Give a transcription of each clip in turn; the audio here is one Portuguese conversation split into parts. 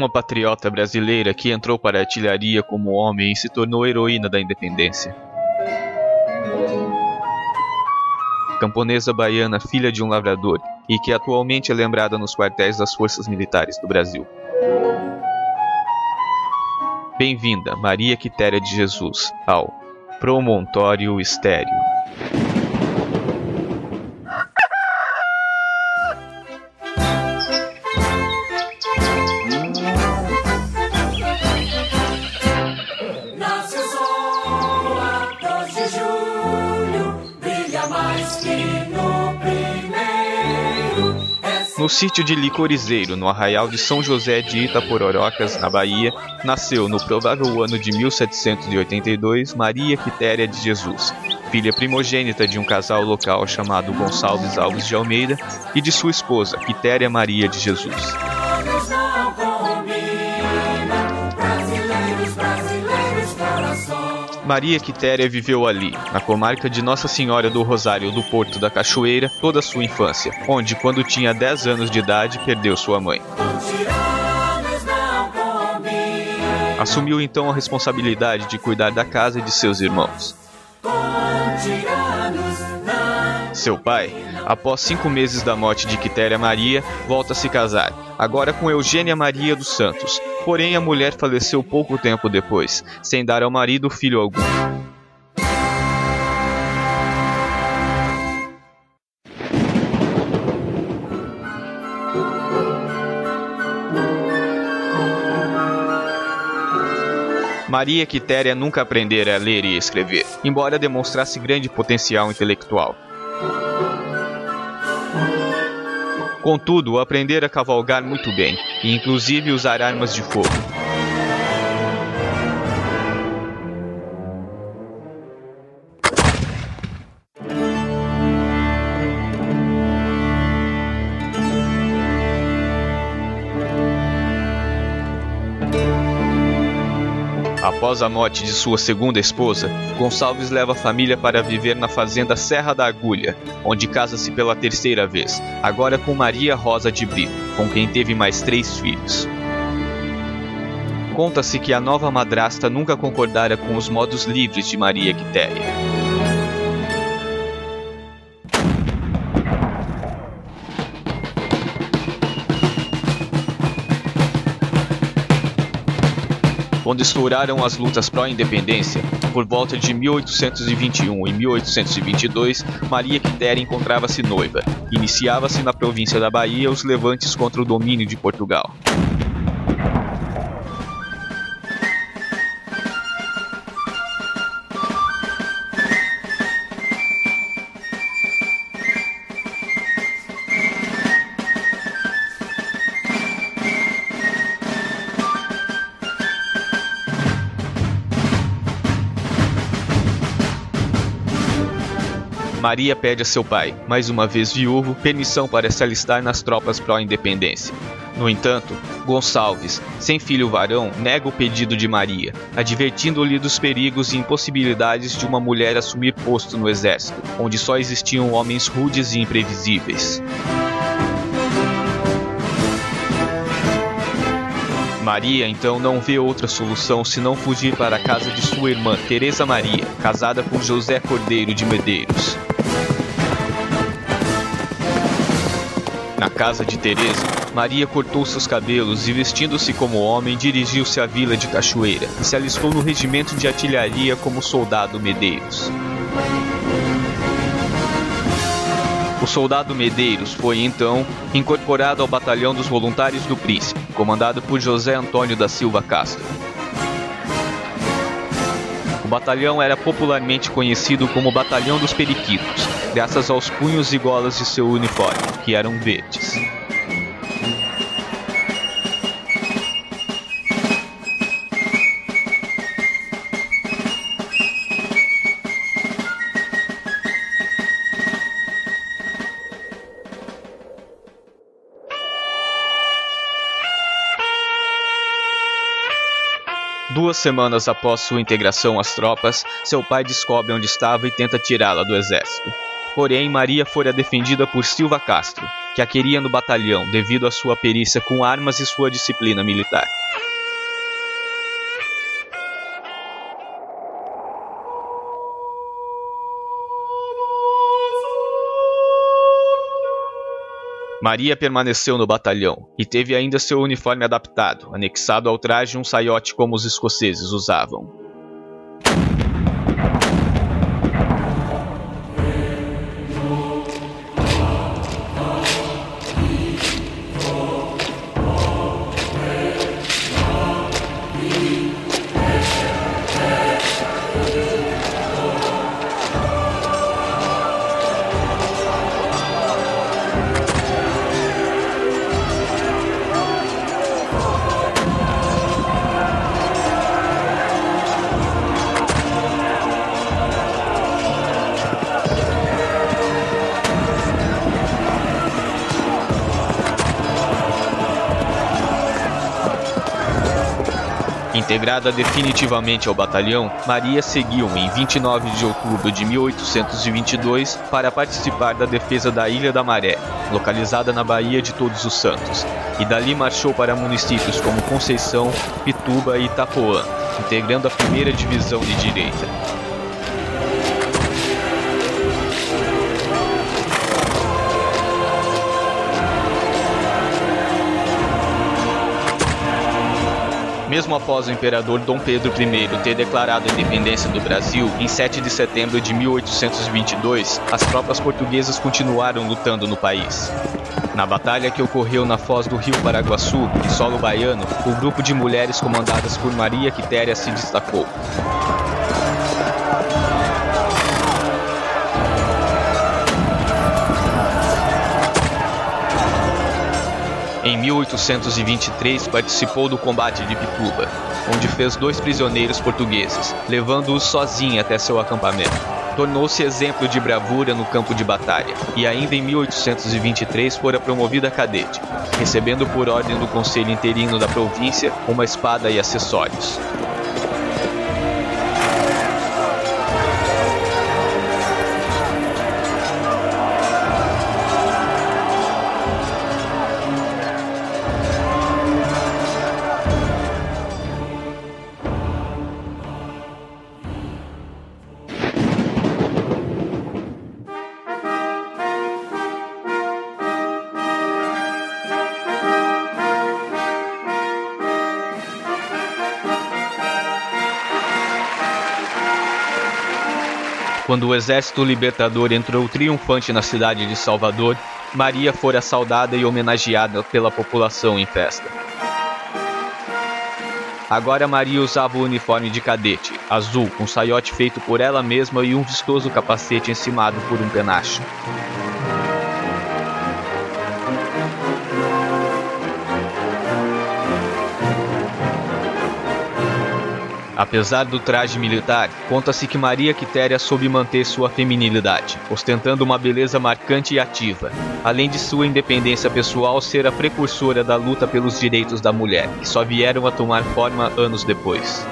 uma patriota brasileira que entrou para a artilharia como homem e se tornou heroína da independência. Camponesa baiana, filha de um lavrador, e que atualmente é lembrada nos quartéis das Forças Militares do Brasil. Bem-vinda, Maria Quitéria de Jesus, ao Promontório Estéreo. No sítio de Licorizeiro, no arraial de São José de Itapororocas, na Bahia, nasceu no provável ano de 1782 Maria Quitéria de Jesus, filha primogênita de um casal local chamado Gonçalves Alves de Almeida e de sua esposa, Quitéria Maria de Jesus. Maria Quitéria viveu ali, na comarca de Nossa Senhora do Rosário do Porto da Cachoeira, toda a sua infância, onde, quando tinha 10 anos de idade, perdeu sua mãe. Assumiu então a responsabilidade de cuidar da casa e de seus irmãos. Seu pai, após 5 meses da morte de Quitéria Maria, volta a se casar, agora com Eugênia Maria dos Santos. Porém, a mulher faleceu pouco tempo depois, sem dar ao marido filho algum. Maria Quitéria nunca aprendera a ler e escrever, embora demonstrasse grande potencial intelectual. Contudo, aprendera a cavalgar muito bem, e inclusive usar armas de fogo. Após a morte de sua segunda esposa, Gonçalves leva a família para viver na fazenda Serra da Agulha, onde casa-se pela terceira vez, agora com Maria Rosa de Brito, com quem teve mais 3 filhos. Conta-se que a nova madrasta nunca concordara com os modos livres de Maria Quitéria. Quando estouraram as lutas pró-independência, por volta de 1821 e 1822, Maria Quitéria encontrava-se noiva. Iniciava-se na província da Bahia os levantes contra o domínio de Portugal. Maria pede a seu pai, mais uma vez viúvo, permissão para se alistar nas tropas pró-independência. No entanto, Gonçalves, sem filho varão, nega o pedido de Maria, advertindo-lhe dos perigos e impossibilidades de uma mulher assumir posto no exército, onde só existiam homens rudes e imprevisíveis. Maria então não vê outra solução senão fugir para a casa de sua irmã, Teresa Maria, casada com José Cordeiro de Medeiros. Na casa de Teresa, Maria cortou seus cabelos e, vestindo-se como homem, dirigiu-se à vila de Cachoeira e se alistou no regimento de artilharia como soldado Medeiros. O soldado Medeiros foi, então, incorporado ao batalhão dos Voluntários do Príncipe, comandado por José Antônio da Silva Castro. O batalhão era popularmente conhecido como Batalhão dos Periquitos, graças aos punhos e golas de seu uniforme, que eram verdes. Duas semanas após sua integração às tropas, seu pai descobre onde estava e tenta tirá-la do exército. Porém, Maria fora defendida por Silva Castro, que a queria no batalhão devido à sua perícia com armas e sua disciplina militar. Maria permaneceu no batalhão e teve ainda seu uniforme adaptado, anexado ao traje um saiote como os escoceses usavam. Integrada definitivamente ao batalhão, Maria seguiu em 29 de outubro de 1822 para participar da defesa da Ilha da Maré, localizada na Baía de Todos os Santos, e dali marchou para municípios como Conceição, Pituba e Itapoã, integrando a 1ª Divisão de Direita. Mesmo após o imperador Dom Pedro I ter declarado a independência do Brasil em 7 de setembro de 1822, as tropas portuguesas continuaram lutando no país. Na batalha que ocorreu na foz do rio Paraguaçu, em solo baiano, o grupo de mulheres comandadas por Maria Quitéria se destacou. Em 1823 participou do combate de Pituba, onde fez 2 prisioneiros portugueses, levando-os sozinha até seu acampamento. Tornou-se exemplo de bravura no campo de batalha, e ainda em 1823 fora promovida a cadete, recebendo por ordem do Conselho Interino da província uma espada e acessórios. Quando o exército libertador entrou triunfante na cidade de Salvador, Maria fora saudada e homenageada pela população em festa. Agora Maria usava o uniforme de cadete, azul, com saiote feito por ela mesma e um vistoso capacete encimado por um penacho. Apesar do traje militar, conta-se que Maria Quitéria soube manter sua feminilidade, ostentando uma beleza marcante e ativa, além de sua independência pessoal ser a precursora da luta pelos direitos da mulher, que só vieram a tomar forma anos depois.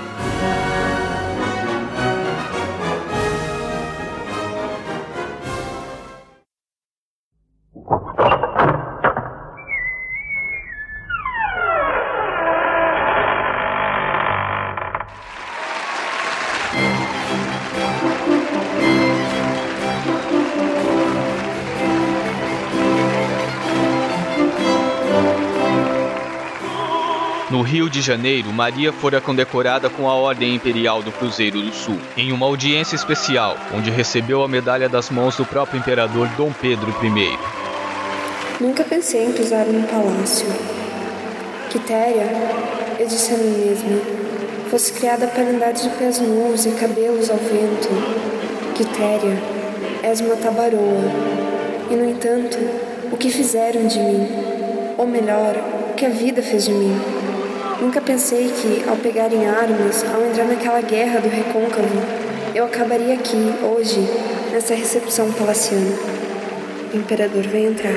No Rio de Janeiro, Maria fora condecorada com a Ordem Imperial do Cruzeiro do Sul, em uma audiência especial, onde recebeu a medalha das mãos do próprio imperador Dom Pedro I. Nunca pensei em pisar num palácio. Quitéria, eu disse a mim mesma, fosse criada para andar de pés nus e cabelos ao vento. Quitéria, és uma tabaroa. E, no entanto, o que fizeram de mim? Ou melhor, o que a vida fez de mim? Nunca pensei que, ao pegarem armas, ao entrar naquela guerra do recôncavo, eu acabaria aqui, hoje, nessa recepção palaciana. O imperador vai entrar.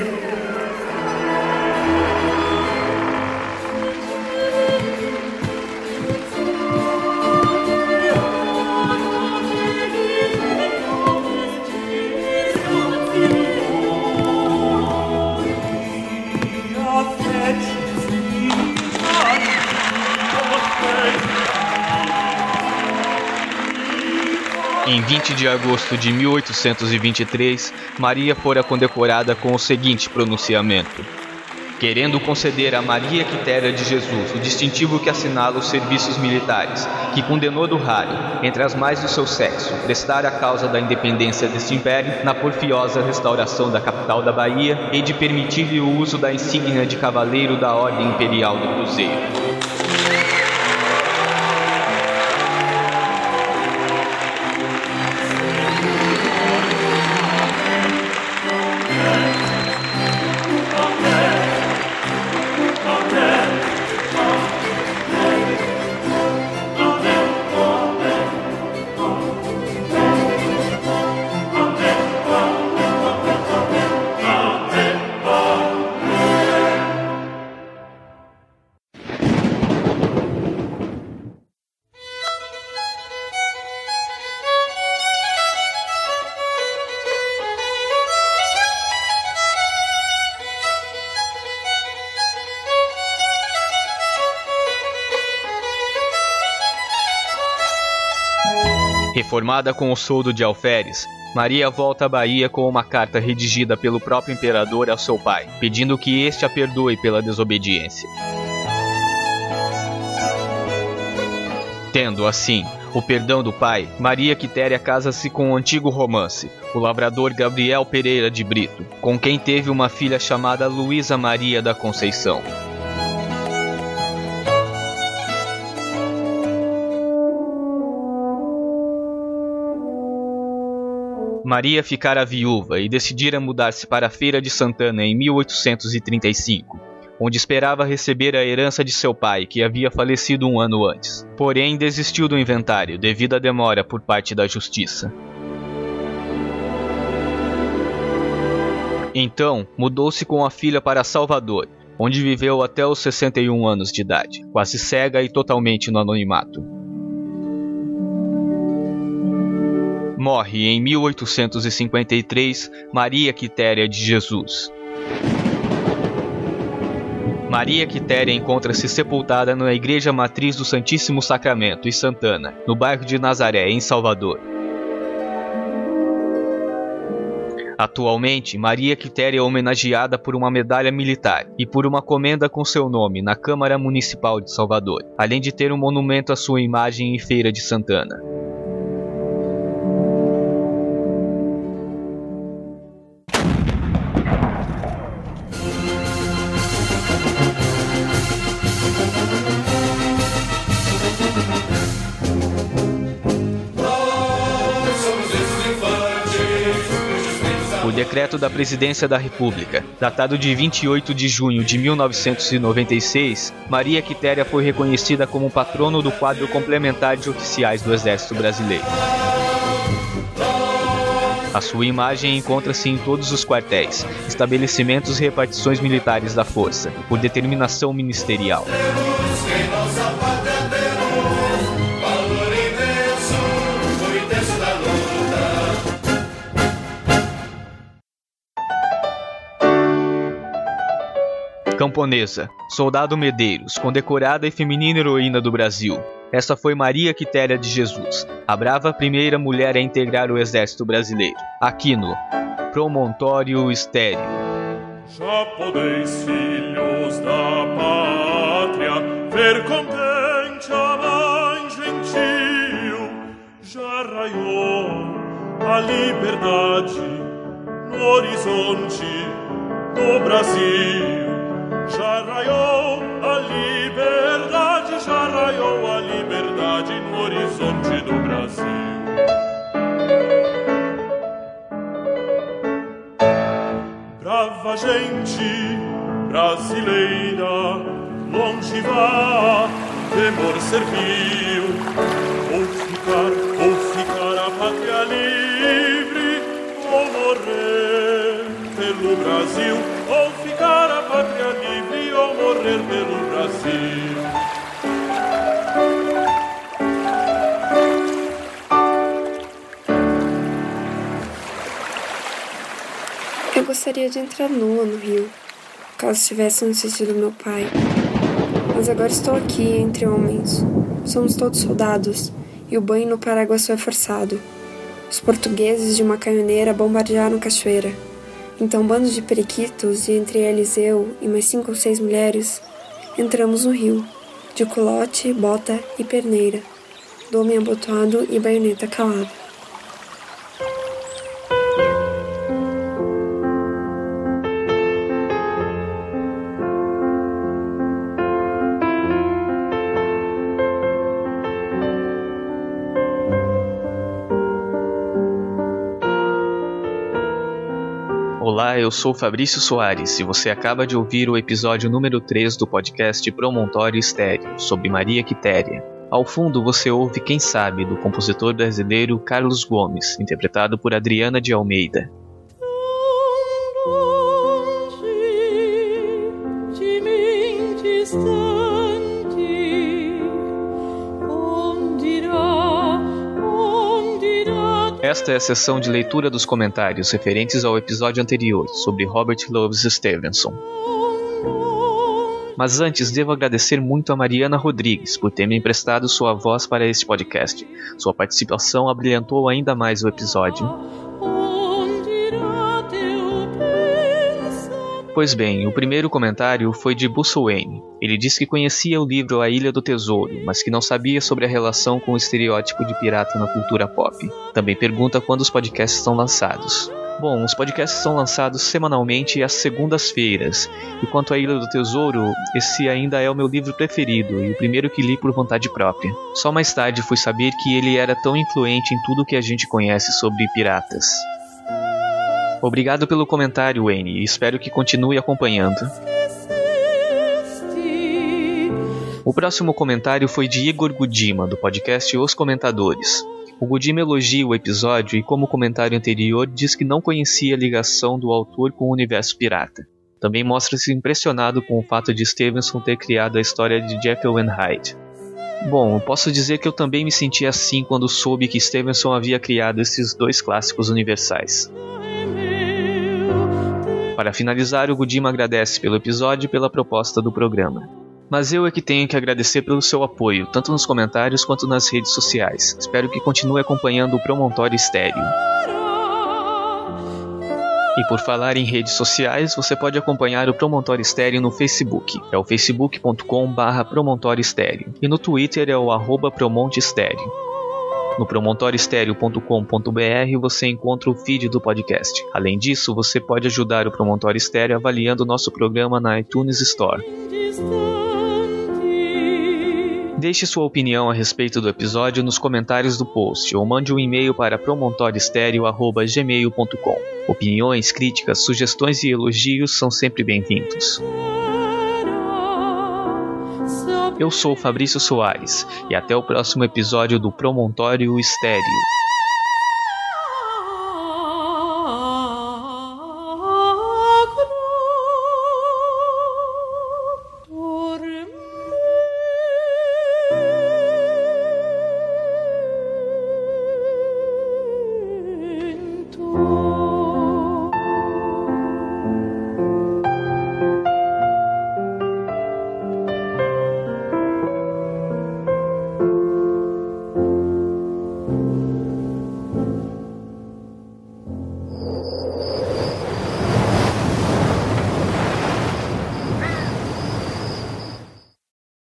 Em 20 de agosto de 1823, Maria fora condecorada com o seguinte pronunciamento: querendo conceder a Maria Quitéria de Jesus o distintivo que assinala os serviços militares, que condenou do raro, entre as mais do seu sexo, prestar a causa da independência deste império na porfiosa restauração da capital da Bahia e de permitir-lhe o uso da insígnia de cavaleiro da Ordem Imperial do Cruzeiro. Reformada com o soldo de alferes, Maria volta à Bahia com uma carta redigida pelo próprio imperador ao seu pai, pedindo que este a perdoe pela desobediência. Tendo, assim, o perdão do pai, Maria Quitéria casa-se com um antigo romance, o lavrador Gabriel Pereira de Brito, com quem teve uma filha chamada Luísa Maria da Conceição. Maria ficara viúva e decidira mudar-se para a Feira de Santana em 1835, onde esperava receber a herança de seu pai, que havia falecido um ano antes. Porém, desistiu do inventário devido à demora por parte da justiça. Então, mudou-se com a filha para Salvador, onde viveu até os 61 anos de idade, quase cega e totalmente no anonimato. Morre em 1853 Maria Quitéria de Jesus. Maria Quitéria encontra-se sepultada na Igreja Matriz do Santíssimo Sacramento, em Santana, no bairro de Nazaré, em Salvador. Atualmente, Maria Quitéria é homenageada por uma medalha militar e por uma comenda com seu nome na Câmara Municipal de Salvador, além de ter um monumento à sua imagem em Feira de Santana. Por decreto da Presidência da República, datado de 28 de junho de 1996, Maria Quitéria foi reconhecida como patrono do quadro complementar de oficiais do Exército Brasileiro. A sua imagem encontra-se em todos os quartéis, estabelecimentos e repartições militares da Força, por determinação ministerial. Camponesa, Soldado Medeiros, condecorada e feminina heroína do Brasil. Essa foi Maria Quitéria de Jesus, a brava primeira mulher a integrar o Exército Brasileiro, aqui no Promontório Estéreo. Já podeis, filhos da pátria, ver contente a mãe gentil. Já raiou a liberdade no horizonte do Brasil. Já raiou a liberdade, já raiou a liberdade no horizonte do Brasil. Brava gente brasileira, longe vá, temor servil. Ou ficar a pátria livre, ou morrer pelo Brasil. Ou ficar a pátria livre, ou morrer pelo Brasil. Eu gostaria de entrar nua no rio, caso tivesse no sítio do meu pai. Mas agora estou aqui, entre homens. Somos todos soldados, e o banho no Paraguaçu é forçado. Os portugueses de uma canhoneira bombardearam a cachoeira. Então bandos de periquitos, e entre eles eu e mais 5 ou 6 mulheres, entramos no rio, de culote, bota e perneira, dome abotoado e baioneta calada. Olá, eu sou Fabrício Soares e você acaba de ouvir o episódio número 3 do podcast Promontório Estéreo, sobre Maria Quitéria. Ao fundo você ouve Quem Sabe, do compositor brasileiro Carlos Gomes, interpretado por Adriana de Almeida. Esta é a sessão de leitura dos comentários referentes ao episódio anterior, sobre Robert Louis Stevenson. Mas antes, devo agradecer muito a Mariana Rodrigues por ter me emprestado sua voz para este podcast. Sua participação abrilhantou ainda mais o episódio. Pois bem, o primeiro comentário foi de Bussoane. Ele diz que conhecia o livro A Ilha do Tesouro, mas que não sabia sobre a relação com o estereótipo de pirata na cultura pop. Também pergunta quando os podcasts são lançados. Bom, os podcasts são lançados semanalmente às segundas-feiras. E quanto à Ilha do Tesouro, esse ainda é o meu livro preferido e o primeiro que li por vontade própria. Só mais tarde fui saber que ele era tão influente em tudo que a gente conhece sobre piratas. Obrigado pelo comentário, Wayne, e espero que continue acompanhando. O próximo comentário foi de Igor Gudima, do podcast Os Comentadores. O Gudima elogia o episódio e, como comentário anterior, diz que não conhecia a ligação do autor com o universo pirata. Também mostra-se impressionado com o fato de Stevenson ter criado a história de Jekyll and Hyde. Bom, eu posso dizer que eu também me senti assim quando soube que Stevenson havia criado esses dois clássicos universais. Para finalizar, o Gudima agradece pelo episódio e pela proposta do programa. Mas eu é que tenho que agradecer pelo seu apoio, tanto nos comentários quanto nas redes sociais. Espero que continue acompanhando o Promontório Estéreo. E por falar em redes sociais, você pode acompanhar o Promontório Estéreo no Facebook. É o facebook.com/Promontório Estéreo. E no Twitter é o @PromonteStéreo. No promontorioestereo.com.br você encontra o feed do podcast. Além disso, você pode ajudar o Promontório Estéreo avaliando o nosso programa na iTunes Store. Deixe sua opinião a respeito do episódio nos comentários do post ou mande um e-mail para promontorioestereo@gmail.com. Opiniões, críticas, sugestões e elogios são sempre bem-vindos. Eu sou Fabrício Soares e até o próximo episódio do Promontório Estéreo.